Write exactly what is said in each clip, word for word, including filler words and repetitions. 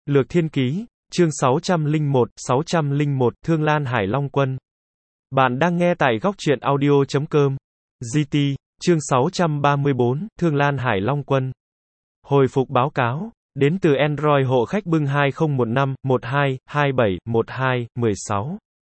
Lược Thiên Ký, chương sáu trăm lẻ một, sáu trăm lẻ một, Thương Lan Hải Long Quân. Bạn đang nghe tại góc truyện audio chấm com. giê tê, chương sáu trăm ba mươi bốn, Thương Lan Hải Long Quân. Hồi phục báo cáo, đến từ Android hộ khách bưng hai không một năm, một hai, hai bảy, một hai, một sáu.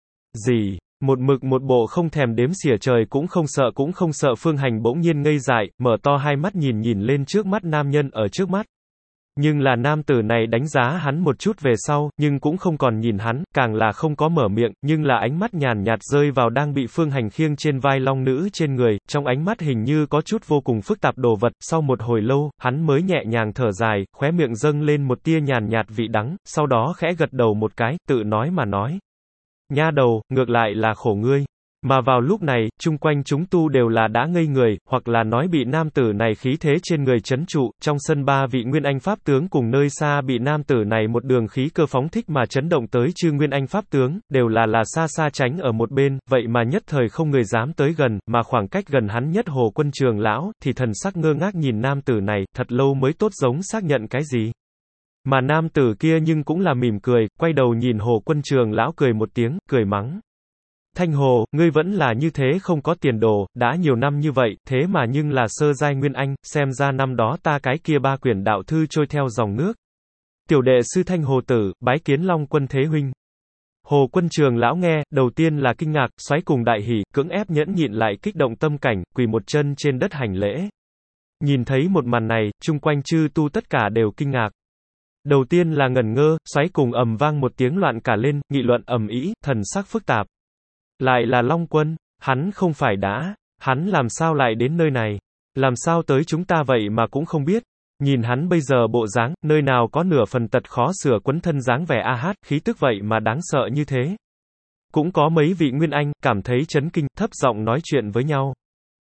Gì? Một mực một bộ không thèm đếm xỉa trời cũng không sợ cũng không sợ Phương Hành bỗng nhiên ngây dại, mở to hai mắt nhìn nhìn lên trước mắt nam nhân ở trước mắt. Nhưng là nam tử này đánh giá hắn một chút về sau, nhưng cũng không còn nhìn hắn, càng là không có mở miệng, nhưng là ánh mắt nhàn nhạt rơi vào đang bị Phương Hành khiêng trên vai long nữ trên người, trong ánh mắt hình như có chút vô cùng phức tạp đồ vật, sau một hồi lâu, hắn mới nhẹ nhàng thở dài, khóe miệng dâng lên một tia nhàn nhạt vị đắng, sau đó khẽ gật đầu một cái, tự nói mà nói. Nha đầu, ngược lại là khổ ngươi. Mà vào lúc này, chung quanh chúng tu đều là đã ngây người, hoặc là nói bị nam tử này khí thế trên người chấn trụ, trong sân ba vị Nguyên Anh Pháp tướng cùng nơi xa bị nam tử này một đường khí cơ phóng thích mà chấn động tới chư Nguyên Anh Pháp tướng, đều là là xa xa tránh ở một bên, vậy mà nhất thời không người dám tới gần, mà khoảng cách gần hắn nhất Hồ Quân Trường lão, thì thần sắc ngơ ngác nhìn nam tử này, thật lâu mới tốt giống xác nhận cái gì. Mà nam tử kia nhưng cũng là mỉm cười, quay đầu nhìn Hồ Quân Trường lão cười một tiếng, cười mắng. Thanh Hồ, ngươi vẫn là như thế không có tiền đồ, đã nhiều năm như vậy, thế mà nhưng là sơ giai Nguyên Anh, xem ra năm đó ta cái kia ba quyển đạo thư trôi theo dòng nước. Tiểu đệ sư Thanh Hồ tử, bái kiến Long Quân thế huynh. Hồ Quân Trường lão nghe, đầu tiên là kinh ngạc, xoáy cùng đại hỉ, cưỡng ép nhẫn nhịn lại kích động tâm cảnh, quỳ một chân trên đất hành lễ. Nhìn thấy một màn này, chung quanh chư tu tất cả đều kinh ngạc. Đầu tiên là ngẩn ngơ, xoáy cùng ầm vang một tiếng loạn cả lên, nghị luận ầm ĩ, thần sắc phức tạp. Lại là Long Quân, hắn không phải đã, hắn làm sao lại đến nơi này, làm sao tới chúng ta vậy mà cũng không biết, nhìn hắn bây giờ bộ dáng, nơi nào có nửa phần tật khó sửa quấn thân dáng vẻ a hát, khí tức vậy mà đáng sợ như thế. Cũng có mấy vị Nguyên Anh, cảm thấy chấn kinh, thấp giọng nói chuyện với nhau.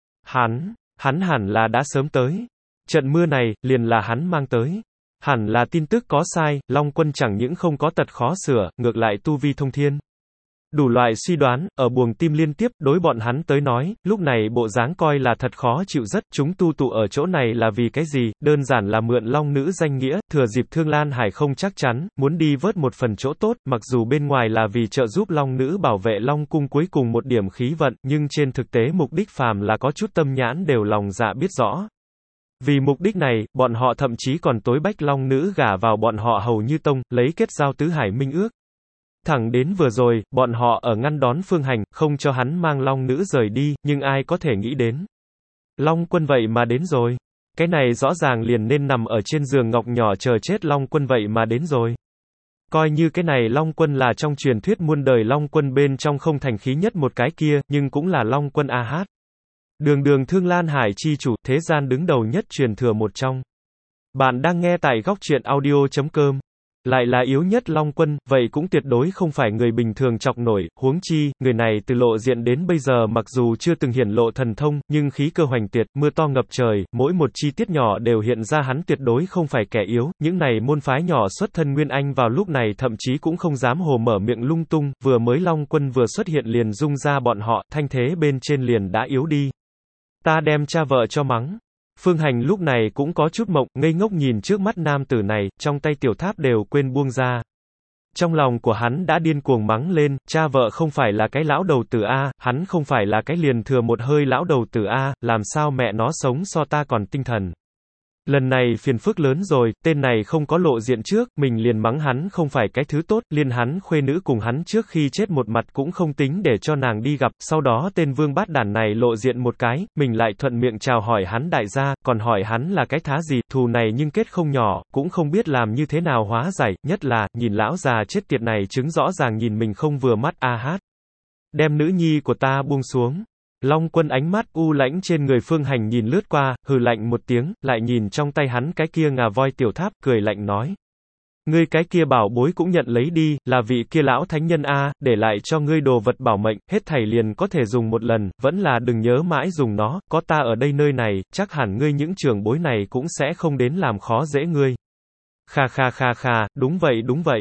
Hắn, hắn hẳn là đã sớm tới, trận mưa này, liền là hắn mang tới. Hẳn là tin tức có sai, Long Quân chẳng những không có tật khó sửa, ngược lại tu vi thông thiên. Đủ loại suy đoán, ở buồng tim liên tiếp, đối bọn hắn tới nói, lúc này bộ dáng coi là thật khó chịu rất, chúng tu tụ ở chỗ này là vì cái gì, đơn giản là mượn long nữ danh nghĩa, thừa dịp Thương Lan Hải không chắc chắn, muốn đi vớt một phần chỗ tốt, mặc dù bên ngoài là vì trợ giúp long nữ bảo vệ long cung cuối cùng một điểm khí vận, nhưng trên thực tế mục đích phàm là có chút tâm nhãn đều lòng dạ biết rõ. Vì mục đích này, bọn họ thậm chí còn tối bách long nữ gả vào bọn họ hầu như tông, lấy kết giao tứ hải minh ước. Thẳng đến vừa rồi, bọn họ ở ngăn đón Phương Hành, không cho hắn mang long nữ rời đi, nhưng ai có thể nghĩ đến. Long Quân vậy mà đến rồi. Cái này rõ ràng liền nên nằm ở trên giường ngọc nhỏ chờ chết Long Quân vậy mà đến rồi. Coi như cái này Long Quân là trong truyền thuyết muôn đời Long Quân bên trong không thành khí nhất một cái kia, nhưng cũng là Long Quân a hát. Đường đường Thương Lan Hải chi chủ, thế gian đứng đầu nhất truyền thừa một trong. Bạn đang nghe tại góc truyện audio chấm com. Lại là yếu nhất Long Quân, vậy cũng tuyệt đối không phải người bình thường chọc nổi, huống chi, người này từ lộ diện đến bây giờ mặc dù chưa từng hiển lộ thần thông, nhưng khí cơ hoành tuyệt, mưa to ngập trời, mỗi một chi tiết nhỏ đều hiện ra hắn tuyệt đối không phải kẻ yếu, những này môn phái nhỏ xuất thân Nguyên Anh vào lúc này thậm chí cũng không dám hồ mở miệng lung tung, vừa mới Long Quân vừa xuất hiện liền rung ra bọn họ, thanh thế bên trên liền đã yếu đi. Ta đem cha vợ cho mắng. Phương Hành lúc này cũng có chút mộng, ngây ngốc nhìn trước mắt nam tử này, trong tay tiểu tháp đều quên buông ra. Trong lòng của hắn đã điên cuồng mắng lên, cha vợ không phải là cái lão đầu tử A, hắn không phải là cái liền thừa một hơi lão đầu tử A, làm sao mẹ nó sống so ta còn tinh thần. Lần này phiền phức lớn rồi, tên này không có lộ diện trước, mình liền mắng hắn không phải cái thứ tốt, liên hắn khuê nữ cùng hắn trước khi chết một mặt cũng không tính để cho nàng đi gặp, sau đó tên vương bát đản này lộ diện một cái, mình lại thuận miệng chào hỏi hắn đại gia, còn hỏi hắn là cái thá gì, thù này nhưng kết không nhỏ, cũng không biết làm như thế nào hóa giải, nhất là, nhìn lão già chết tiệt này chứng rõ ràng nhìn mình không vừa mắt a hát. Đem nữ nhi của ta buông xuống. Long Quân ánh mắt u lãnh trên người Phương Hành nhìn lướt qua, hừ lạnh một tiếng, lại nhìn trong tay hắn cái kia ngà voi tiểu tháp, cười lạnh nói. Ngươi cái kia bảo bối cũng nhận lấy đi, là vị kia lão thánh nhân A, để lại cho ngươi đồ vật bảo mệnh, hết thảy liền có thể dùng một lần, vẫn là đừng nhớ mãi dùng nó, có ta ở đây nơi này, chắc hẳn ngươi những trưởng bối này cũng sẽ không đến làm khó dễ ngươi. Kha kha kha kha, đúng vậy đúng vậy.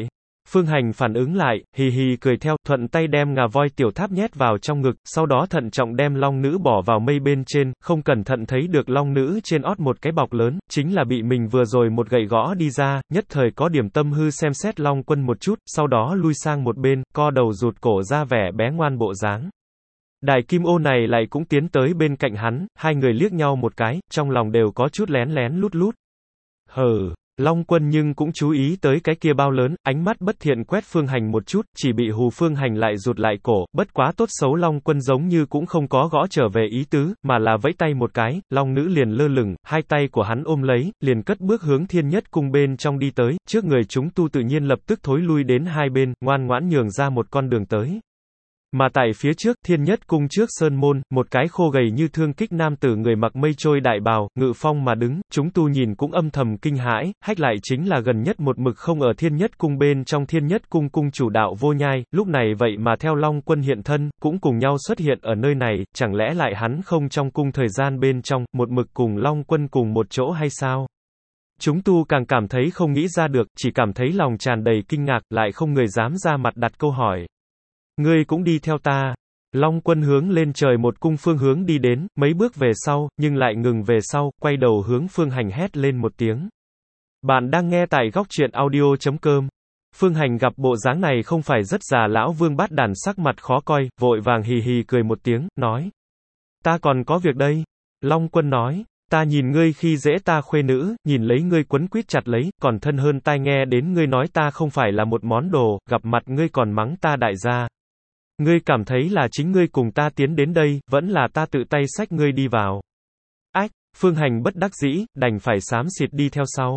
Phương Hành phản ứng lại, hì hì cười theo, thuận tay đem ngà voi tiểu tháp nhét vào trong ngực, sau đó thận trọng đem long nữ bỏ vào mây bên trên, không cẩn thận thấy được long nữ trên ót một cái bọc lớn, chính là bị mình vừa rồi một gậy gõ đi ra, nhất thời có điểm tâm hư xem xét Long Quân một chút, sau đó lui sang một bên, co đầu rụt cổ ra vẻ bé ngoan bộ dáng. Đài kim ô này lại cũng tiến tới bên cạnh hắn, hai người liếc nhau một cái, trong lòng đều có chút lén lén lút lút. Hừ. Long Quân nhưng cũng chú ý tới cái kia bao lớn, ánh mắt bất thiện quét Phương Hành một chút, chỉ bị hù Phương Hành lại rụt lại cổ, bất quá tốt xấu Long Quân giống như cũng không có gõ trở về ý tứ, mà là vẫy tay một cái, long nữ liền lơ lửng, hai tay của hắn ôm lấy, liền cất bước hướng Thiên Nhất Cung bên trong đi tới, trước người chúng tu tự nhiên lập tức thối lui đến hai bên, ngoan ngoãn nhường ra một con đường tới. Mà tại phía trước, Thiên Nhất Cung trước sơn môn, một cái khô gầy như thương kích nam tử người mặc mây trôi đại bào, ngự phong mà đứng, chúng tu nhìn cũng âm thầm kinh hãi, hách lại chính là gần nhất một mực không ở Thiên Nhất Cung bên trong Thiên Nhất Cung cung chủ đạo Vô Nhai, lúc này vậy mà theo Long Quân hiện thân, cũng cùng nhau xuất hiện ở nơi này, chẳng lẽ lại hắn không trong cung thời gian bên trong, một mực cùng Long Quân cùng một chỗ hay sao? Chúng tu càng cảm thấy không nghĩ ra được, chỉ cảm thấy lòng tràn đầy kinh ngạc, lại không người dám ra mặt đặt câu hỏi. Ngươi cũng đi theo ta. Long Quân hướng lên trời một cung phương hướng đi đến, mấy bước về sau, nhưng lại ngừng về sau, quay đầu hướng Phương Hành hét lên một tiếng. Bạn đang nghe tại góc truyện audio chấm com. Phương Hành gặp bộ dáng này không phải rất già lão vương bát đàn sắc mặt khó coi, vội vàng hì hì cười một tiếng, nói. Ta còn có việc đây. Long Quân nói. Ta nhìn ngươi khi dễ ta khuê nữ, nhìn lấy ngươi quấn quýt chặt lấy, còn thân hơn tai nghe đến ngươi nói ta không phải là một món đồ, gặp mặt ngươi còn mắng ta đại gia. Ngươi cảm thấy là chính ngươi cùng ta tiến đến đây, vẫn là ta tự tay xách ngươi đi vào. Ách, Phương Hành bất đắc dĩ, đành phải xám xịt đi theo sau.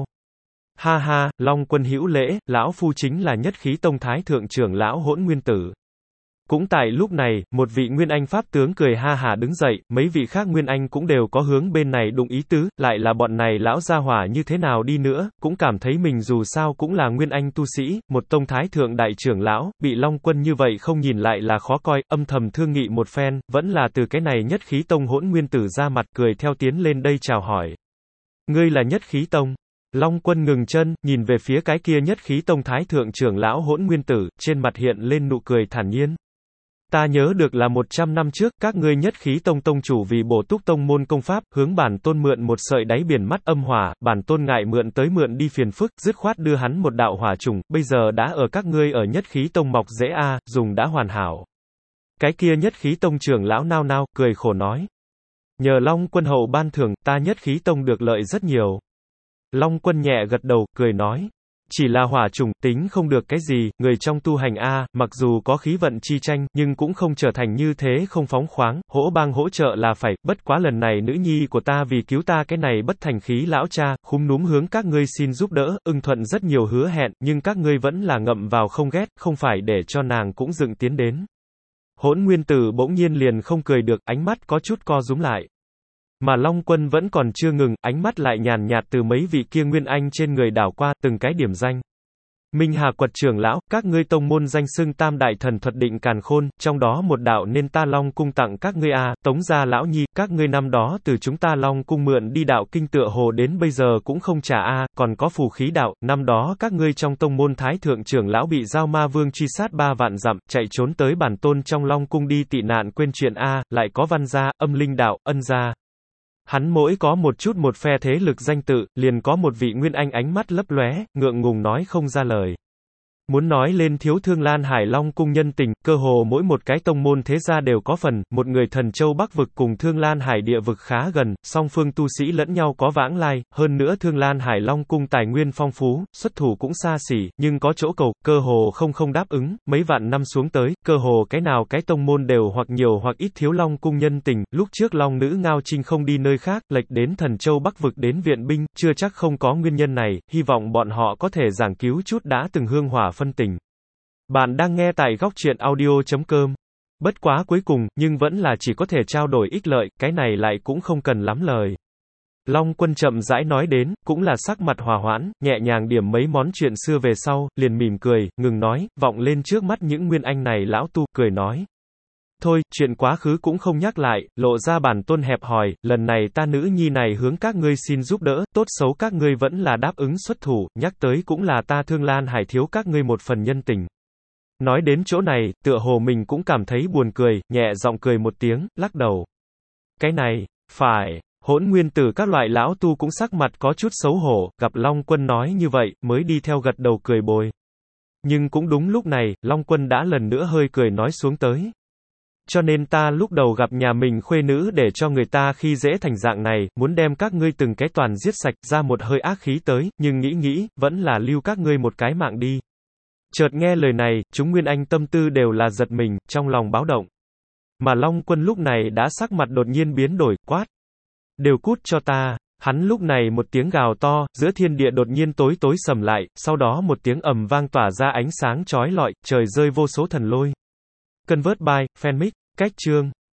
Ha ha, Long Quân hữu lễ, lão phu chính là Nhất Khí Tông Thái Thượng trưởng lão Hỗn Nguyên Tử. Cũng tại lúc này, một vị Nguyên Anh Pháp tướng cười ha hả đứng dậy, mấy vị khác Nguyên Anh cũng đều có hướng bên này đụng ý tứ, lại là bọn này lão gia hỏa như thế nào đi nữa, cũng cảm thấy mình dù sao cũng là Nguyên Anh tu sĩ, một tông thái thượng đại trưởng lão, bị Long Quân như vậy không nhìn lại là khó coi, âm thầm thương nghị một phen, vẫn là từ cái này Nhất Khí Tông Hỗn Nguyên Tử ra mặt cười theo tiến lên đây chào hỏi. Ngươi là Nhất Khí Tông. Long Quân ngừng chân, nhìn về phía cái kia Nhất Khí Tông Thái Thượng trưởng lão Hỗn Nguyên Tử, trên mặt hiện lên nụ cười thản nhiên. Ta nhớ được là một trăm năm trước, các ngươi Nhất Khí Tông tông chủ vì bổ túc tông môn công pháp, hướng bản tôn mượn một sợi đáy biển mắt âm hỏa, bản tôn ngại mượn tới mượn đi phiền phức, dứt khoát đưa hắn một đạo hỏa trùng, bây giờ đã ở các ngươi ở Nhất Khí Tông mọc dễ a, dùng đã hoàn hảo. Cái kia Nhất Khí Tông trưởng lão nao nao, cười khổ nói. Nhờ Long Quân hậu ban thưởng, ta Nhất Khí Tông được lợi rất nhiều. Long Quân nhẹ gật đầu, cười nói. Chỉ là hỏa trùng, tính không được cái gì, người trong tu hành A, mặc dù có khí vận chi tranh, nhưng cũng không trở thành như thế không phóng khoáng, hỗ bang hỗ trợ là phải, bất quá lần này nữ nhi của ta vì cứu ta cái này bất thành khí lão cha, khúm núm hướng các ngươi xin giúp đỡ, ưng thuận rất nhiều hứa hẹn, nhưng các ngươi vẫn là ngậm vào không ghét, không phải để cho nàng cũng dựng tiến đến. Hỗn Nguyên Tử bỗng nhiên liền không cười được, ánh mắt có chút co rúm lại. Mà Long Quân vẫn còn chưa ngừng, ánh mắt lại nhàn nhạt từ mấy vị kia Nguyên Anh trên người đảo qua, từng cái điểm danh. Minh Hà Quật trưởng lão, các ngươi tông môn danh xưng tam đại thần thuật định càn khôn, trong đó một đạo nên ta Long cung tặng các ngươi a, Tống gia lão nhi, các ngươi năm đó từ chúng ta Long cung mượn đi đạo kinh tựa hồ đến bây giờ cũng không trả a, còn có phù khí đạo, năm đó các ngươi trong tông môn thái thượng trưởng lão bị Giao Ma Vương truy sát ba vạn dặm, chạy trốn tới bản tôn trong Long cung đi tị nạn quên chuyện a, lại có Văn gia, Âm Linh đạo, Ân gia. Hắn mỗi có một chút một phe thế lực danh tự, liền có một vị Nguyên Anh ánh mắt lấp lóe, ngượng ngùng nói không ra lời. Muốn nói lên thiếu Thương Lan Hải Long cung nhân tình, cơ hồ mỗi một cái tông môn thế gia đều có phần, một người Thần Châu Bắc vực cùng Thương Lan Hải địa vực khá gần, song phương tu sĩ lẫn nhau có vãng lai, hơn nữa Thương Lan Hải Long cung tài nguyên phong phú, xuất thủ cũng xa xỉ, nhưng có chỗ cầu, cơ hồ không không đáp ứng, mấy vạn năm xuống tới, cơ hồ cái nào cái tông môn đều hoặc nhiều hoặc ít thiếu Long cung nhân tình, lúc trước Long nữ Ngao Trinh không đi nơi khác, lệch đến Thần Châu Bắc vực đến viện binh, chưa chắc không có nguyên nhân này, hy vọng bọn họ có thể giảng cứu chút đã từng hương hỏa phân tình. Bạn đang nghe tại góc truyện audio chấm com. Bất quá cuối cùng, nhưng vẫn là chỉ có thể trao đổi ích lợi, cái này lại cũng không cần lắm lời. Long Quân chậm rãi nói đến, cũng là sắc mặt hòa hoãn, nhẹ nhàng điểm mấy món chuyện xưa về sau, liền mỉm cười, ngừng nói, vọng lên trước mắt những Nguyên Anh này lão tu, cười nói. Thôi, chuyện quá khứ cũng không nhắc lại, lộ ra bản tôn hẹp hòi, lần này ta nữ nhi này hướng các ngươi xin giúp đỡ, tốt xấu các ngươi vẫn là đáp ứng xuất thủ, nhắc tới cũng là ta Thương Lan Hải thiếu các ngươi một phần nhân tình. Nói đến chỗ này, tựa hồ mình cũng cảm thấy buồn cười, nhẹ giọng cười một tiếng, lắc đầu. Cái này, phải, Hỗn Nguyên Tử các loại lão tu cũng sắc mặt có chút xấu hổ, gặp Long Quân nói như vậy, mới đi theo gật đầu cười bồi. Nhưng cũng đúng lúc này, Long Quân đã lần nữa hơi cười nói xuống tới. Cho nên ta lúc đầu gặp nhà mình khuê nữ để cho người ta khi dễ thành dạng này, muốn đem các ngươi từng cái toàn giết sạch ra một hơi ác khí tới, nhưng nghĩ nghĩ, vẫn là lưu các ngươi một cái mạng đi. Chợt nghe lời này, chúng Nguyên Anh tâm tư đều là giật mình, trong lòng báo động. Mà Long Quân lúc này đã sắc mặt đột nhiên biến đổi, quát. Đều cút cho ta. Hắn lúc này một tiếng gào to, giữa thiên địa đột nhiên tối tối sầm lại, sau đó một tiếng ầm vang tỏa ra ánh sáng chói lọi, trời rơi vô số thần lôi. Convert by, Fanmic, cách chương.